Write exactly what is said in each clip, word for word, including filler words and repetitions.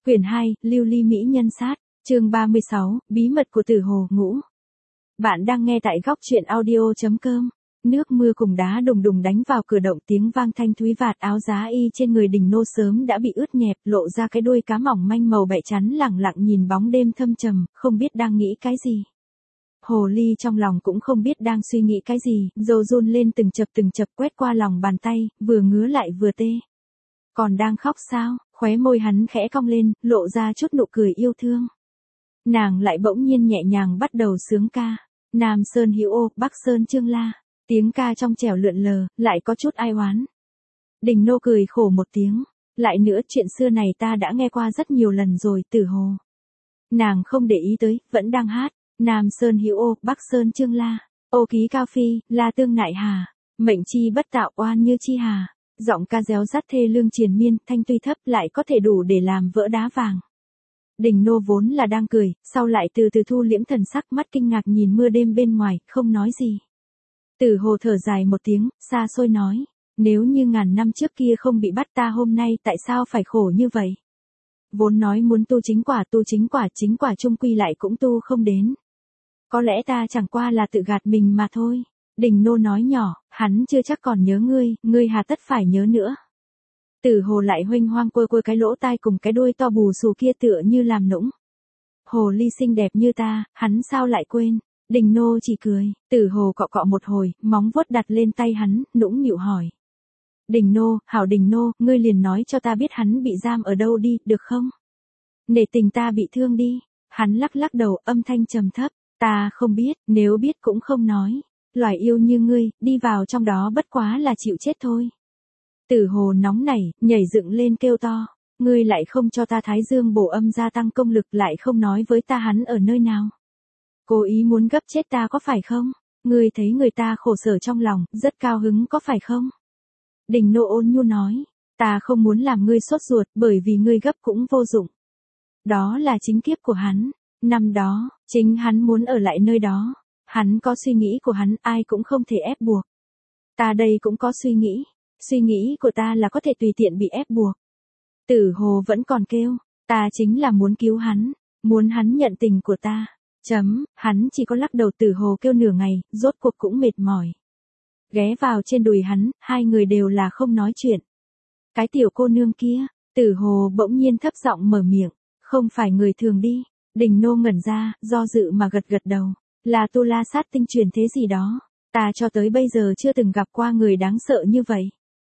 Quyển hai, Lưu ly mỹ nhân sát, chương ba mươi sáu, bí mật của Tử Hồ ngũ. Bạn đang nghe tại góc truyện audio chấm com. Nước mưa cùng đá đùng đùng đánh vào cửa động, tiếng vang thanh thúy, vạt áo giá y trên người Đình Nô sớm đã bị ướt nhẹp, lộ ra cái đuôi cá mỏng manh màu bẹ chắn lẳng lặng nhìn bóng đêm thâm trầm, không biết đang nghĩ cái gì. Hồ ly trong lòng cũng không biết đang suy nghĩ cái gì, rồ run lên từng chập từng chập quét qua lòng bàn tay, vừa ngứa lại vừa tê. Còn đang khóc sao? Khóe môi hắn khẽ cong lên, lộ ra chút nụ cười yêu thương. Nàng lại bỗng nhiên nhẹ nhàng bắt đầu sướng ca. Nam Sơn Hữu Ô, Bắc Sơn Trương La. Tiếng ca trong trẻo lượn lờ, lại có chút ai oán. Đình Nô cười khổ một tiếng. Lại nữa, chuyện xưa này ta đã nghe qua rất nhiều lần rồi, Tử Hồ. Nàng không để ý tới, vẫn đang hát. Nam Sơn Hữu Ô, Bắc Sơn Trương La. Ô ký cao phi, la tương nại hà. Mệnh chi bất tạo, oan như chi hà. Giọng ca réo rắt thê lương triền miên, thanh tuy thấp lại có thể đủ để làm vỡ đá vàng. Đình Nô vốn là đang cười, sau lại từ từ thu liễm thần sắc, mắt kinh ngạc nhìn mưa đêm bên ngoài, không nói gì. Tử Hồ thở dài một tiếng, xa xôi nói, nếu như ngàn năm trước kia không bị bắt ta hôm nay tại sao phải khổ như vậy? Vốn nói muốn tu chính quả, tu chính quả, chính quả chung quy lại cũng tu không đến. Có lẽ ta chẳng qua là tự gạt mình mà thôi. Đình Nô nói nhỏ, hắn chưa chắc còn nhớ ngươi, ngươi hà tất phải nhớ nữa. Tử Hồ lại huênh hoang quơ quơ cái lỗ tai cùng cái đuôi to bù xù kia tựa như làm nũng. Hồ ly xinh đẹp như ta, hắn sao lại quên? Đình Nô chỉ cười, Tử Hồ cọ cọ một hồi, móng vuốt đặt lên tay hắn, nũng nịu hỏi. Đình Nô, hảo Đình Nô, ngươi liền nói cho ta biết hắn bị giam ở đâu đi, được không? Nể tình ta bị thương đi. Hắn lắc lắc đầu, âm thanh trầm thấp, ta không biết, nếu biết cũng không nói. Loài yêu như ngươi, đi vào trong đó bất quá là chịu chết thôi. Tử Hồ nóng nảy, nhảy dựng lên kêu to. Ngươi lại không cho ta thái dương bổ âm gia tăng công lực, lại không nói với ta hắn ở nơi nào. Cố ý muốn gấp chết ta có phải không? Ngươi thấy người ta khổ sở trong lòng, rất cao hứng có phải không? Đình Nô ôn nhu nói. Ta không muốn làm ngươi sốt ruột, bởi vì ngươi gấp cũng vô dụng. Đó là chính kiếp của hắn. Năm đó, chính hắn muốn ở lại nơi đó. Hắn có suy nghĩ của hắn, ai cũng không thể ép buộc. Ta đây cũng có suy nghĩ. Suy nghĩ của ta là có thể tùy tiện bị ép buộc. Tử Hồ vẫn còn kêu, ta chính là muốn cứu hắn, muốn hắn nhận tình của ta. Chấm, hắn chỉ có lắc đầu. Tử Hồ kêu nửa ngày, rốt cuộc cũng mệt mỏi. Ghé vào trên đùi hắn, hai người đều là không nói chuyện. Cái tiểu cô nương kia, Tử Hồ bỗng nhiên thấp giọng mở miệng, không phải người thường đi. Đình Nô ngẩn ra, do dự mà gật gật đầu. Là tu la sát tinh truyền thế gì đó. Ta cho tới bây giờ chưa từng gặp qua người đáng sợ như vậy.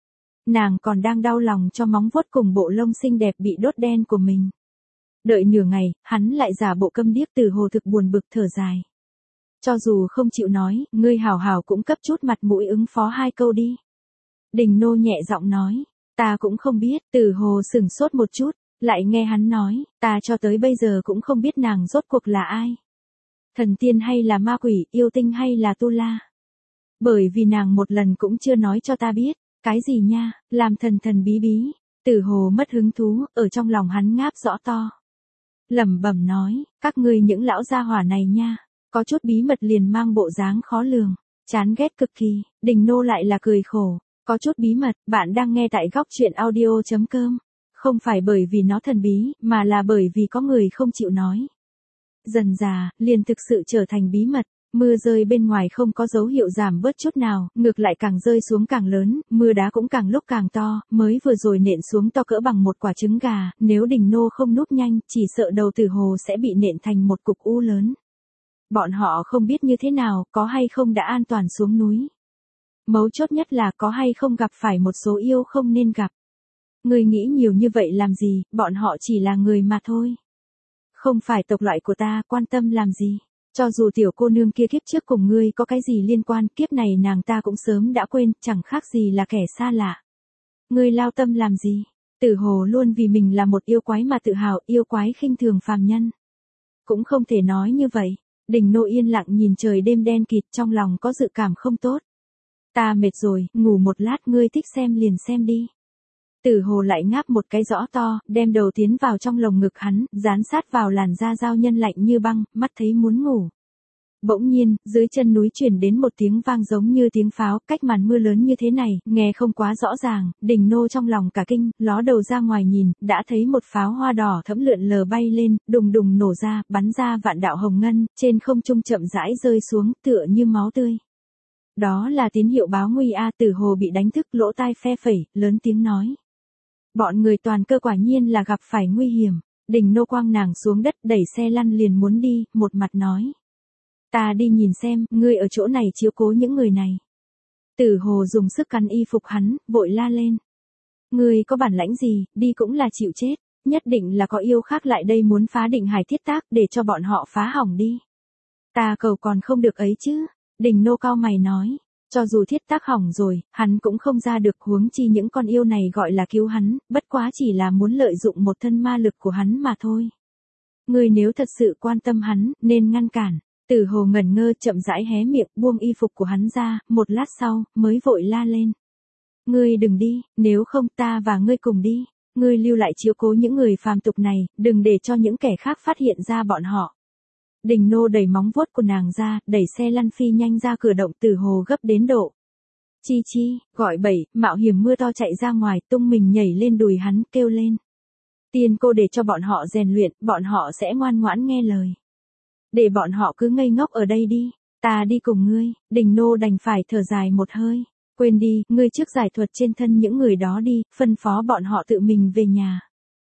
Nàng còn đang đau lòng cho móng vuốt cùng bộ lông xinh đẹp bị đốt đen của mình. Đợi nửa ngày, hắn lại giả bộ câm điếc. Tử Hồ thực buồn bực thở dài. Cho dù không chịu nói, ngươi hảo hảo cũng cấp chút mặt mũi ứng phó hai câu đi. Đình Nô nhẹ giọng nói, ta cũng không biết. Tử Hồ sửng sốt một chút, lại nghe hắn nói, ta cho tới bây giờ cũng không biết nàng rốt cuộc là ai. Thần tiên hay là ma quỷ, yêu tinh hay là tu la. Bởi vì nàng một lần cũng chưa nói cho ta biết. Cái gì nha, làm thần thần bí bí. Tử Hồ mất hứng thú, ở trong lòng hắn ngáp rõ to. Lẩm bẩm nói, các ngươi những lão gia hỏa này nha, có chút bí mật liền mang bộ dáng khó lường, chán ghét cực kỳ. Đình Nô lại là cười khổ, có chút bí mật. Bạn đang nghe tại góc truyện audio chấm com. Không phải bởi vì nó thần bí, mà là bởi vì có người không chịu nói. Dần dà, liền thực sự trở thành bí mật. Mưa rơi bên ngoài không có dấu hiệu giảm bớt chút nào, ngược lại càng rơi xuống càng lớn, mưa đá cũng càng lúc càng to, mới vừa rồi nện xuống to cỡ bằng một quả trứng gà, nếu Đình Nô không núp nhanh, chỉ sợ đầu Tử Hồ sẽ bị nện thành một cục u lớn. Bọn họ không biết như thế nào, có hay không đã an toàn xuống núi. Mấu chốt nhất là có hay không gặp phải một số yêu không nên gặp. Người nghĩ nhiều như vậy làm gì, bọn họ chỉ là người mà thôi. Không phải tộc loại của ta, quan tâm làm gì. Cho dù tiểu cô nương kia kiếp trước cùng ngươi có cái gì liên quan, kiếp này nàng ta cũng sớm đã quên, chẳng khác gì là kẻ xa lạ. Ngươi lao tâm làm gì? Tử Hồ luôn vì mình là một yêu quái mà tự hào, yêu quái khinh thường phàm nhân. Cũng không thể nói như vậy. Đình Nô yên lặng nhìn trời đêm đen kịt, trong lòng có dự cảm không tốt. Ta mệt rồi, ngủ một lát, ngươi thích xem liền xem đi. Tử Hồ lại ngáp một cái rõ to, đem đầu tiến vào trong lồng ngực hắn, dán sát vào làn da giao nhân lạnh như băng, mắt thấy muốn ngủ. Bỗng nhiên, dưới chân núi truyền đến một tiếng vang giống như tiếng pháo, cách màn mưa lớn như thế này, nghe không quá rõ ràng, Đình Nô trong lòng cả kinh, ló đầu ra ngoài nhìn, đã thấy một pháo hoa đỏ thẫm lượn lờ bay lên, đùng đùng nổ ra, bắn ra vạn đạo hồng ngân, trên không trung chậm rãi rơi xuống, tựa như máu tươi. Đó là tín hiệu báo nguy a. Tử Hồ bị đánh thức, lỗ tai phe phẩy, lớn tiếng nói. Bọn người toàn cơ quả nhiên là gặp phải nguy hiểm. Đình Nô quăng nàng xuống đất, đẩy xe lăn liền muốn đi, một mặt nói. Ta đi nhìn xem, ngươi ở chỗ này chiếu cố những người này. Tử Hồ dùng sức cắn y phục hắn, vội la lên. Ngươi có bản lãnh gì, đi cũng là chịu chết, nhất định là có yêu khác lại đây muốn phá Định Hải thiết tác để cho bọn họ phá hỏng đi. Ta cầu còn không được ấy chứ. Đình Nô cau mày nói, cho dù thiết tác hỏng rồi, hắn cũng không ra được, huống chi những con yêu này gọi là cứu hắn, bất quá chỉ là muốn lợi dụng một thân ma lực của hắn mà thôi. Ngươi nếu thật sự quan tâm hắn, nên ngăn cản. Tử Hồ ngẩn ngơ chậm rãi hé miệng, buông y phục của hắn ra, một lát sau, mới vội la lên. Ngươi đừng đi, nếu không ta và ngươi cùng đi. Ngươi lưu lại chiếu cố những người phàm tục này, đừng để cho những kẻ khác phát hiện ra bọn họ. Đình Nô đẩy móng vuốt của nàng ra, đẩy xe lăn phi nhanh ra cửa động. Tử Hồ gấp đến độ. Chi chi, gọi bậy, mạo hiểm mưa to chạy ra ngoài, tung mình nhảy lên đùi hắn, kêu lên. Tiên cô để cho bọn họ rèn luyện, bọn họ sẽ ngoan ngoãn nghe lời. Để bọn họ cứ ngây ngốc ở đây đi, ta đi cùng ngươi. Đình Nô đành phải thở dài một hơi. Quên đi, ngươi trước giải thuật trên thân những người đó đi, phân phó bọn họ tự mình về nhà.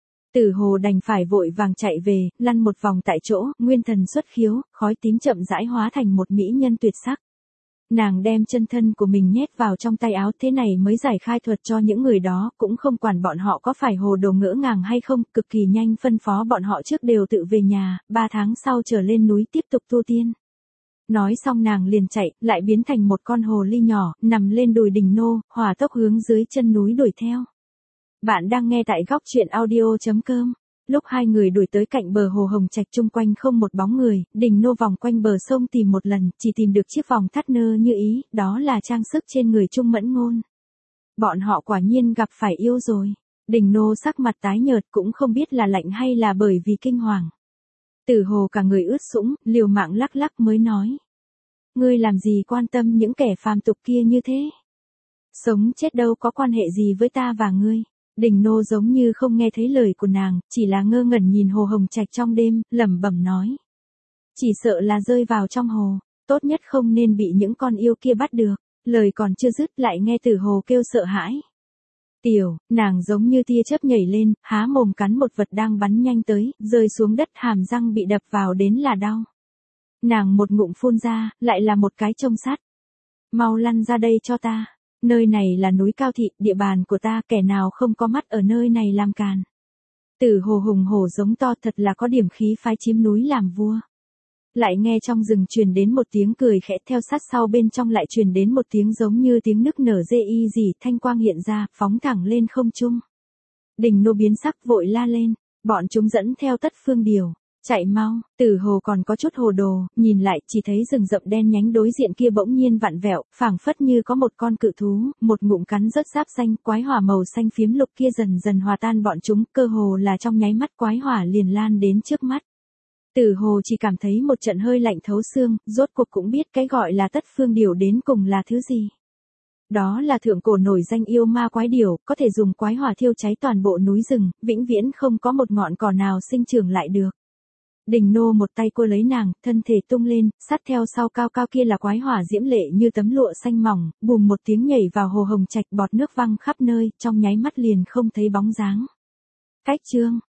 Tử Hồ đành phải vội vàng chạy về, lăn một vòng tại chỗ, nguyên thần xuất khiếu, khói tím chậm rãi hóa thành một mỹ nhân tuyệt sắc. Nàng đem chân thân của mình nhét vào trong tay áo, thế này mới giải khai thuật cho những người đó, cũng không quản bọn họ có phải hồ đồ ngỡ ngàng hay không, cực kỳ nhanh phân phó bọn họ trước đều tự về nhà, ba tháng sau trở lên núi tiếp tục tu tiên. Nói xong nàng liền chạy, lại biến thành một con hồ ly nhỏ, nằm lên đùi Đình Nô, hỏa tốc hướng dưới chân núi đuổi theo. Bạn đang nghe tại góc truyện audio chấm com. Lúc hai người đuổi tới cạnh bờ hồ Hồng Trạch, chung quanh không một bóng người, Đình Nô vòng quanh bờ sông tìm một lần, chỉ tìm được chiếc vòng thắt nơ như ý, đó là trang sức trên người Trung Mẫn Ngôn. Bọn họ quả nhiên gặp phải yêu rồi. Đình Nô sắc mặt tái nhợt, cũng không biết là lạnh hay là bởi vì kinh hoàng. Tử Hồ cả người ướt sũng, liều mạng lắc lắc mới nói. Ngươi làm gì quan tâm những kẻ phàm tục kia như thế? Sống chết đâu có quan hệ gì với ta và ngươi. Đình Nô giống như không nghe thấy lời của nàng, chỉ là ngơ ngẩn nhìn hồ Hồng Trạch trong đêm, lẩm bẩm nói. Chỉ sợ là rơi vào trong hồ, tốt nhất không nên bị những con yêu kia bắt được. Lời còn chưa dứt lại nghe Tử Hồ kêu sợ hãi. Tiểu, nàng giống như tia chớp nhảy lên, há mồm cắn một vật đang bắn nhanh tới, rơi xuống đất, hàm răng bị đập vào đến là đau. Nàng một ngụm phun ra, lại là một cái trông sắt. Mau lăn ra đây cho ta. Nơi này là núi Cao Thị, địa bàn của ta, kẻ nào không có mắt ở nơi này làm càn. Tử Hồ hùng hổ giống to, thật là có điểm khí phái chiếm núi làm vua. Lại nghe trong rừng truyền đến một tiếng cười khẽ, theo sát sau bên trong lại truyền đến một tiếng giống như tiếng nức nở dê y gì, thanh quang hiện ra, phóng thẳng lên không trung. Đình Nô biến sắc vội la lên, bọn chúng dẫn theo Tất Phương Điều. Chạy mau. Tử Hồ còn có chút hồ đồ, nhìn lại chỉ thấy rừng rậm đen nhánh đối diện kia bỗng nhiên vặn vẹo, phảng phất như có một con cự thú, một ngụm cắn rớt giáp xanh, quái hỏa màu xanh phiếm lục kia dần dần hòa tan bọn chúng, cơ hồ là trong nháy mắt quái hỏa liền lan đến trước mắt. Tử Hồ chỉ cảm thấy một trận hơi lạnh thấu xương, rốt cuộc cũng biết cái gọi là Tất Phương Điều đến cùng là thứ gì. Đó là thượng cổ nổi danh yêu ma quái điểu, có thể dùng quái hỏa thiêu cháy toàn bộ núi rừng, vĩnh viễn không có một ngọn cỏ nào sinh trưởng lại được. Đình Nô một tay cô lấy nàng, thân thể tung lên, sát theo sau cao cao kia là quái hỏa diễm lệ như tấm lụa xanh mỏng, bùm một tiếng nhảy vào hồ Hồng Trạch, bọt nước văng khắp nơi, trong nháy mắt liền không thấy bóng dáng. Cách chương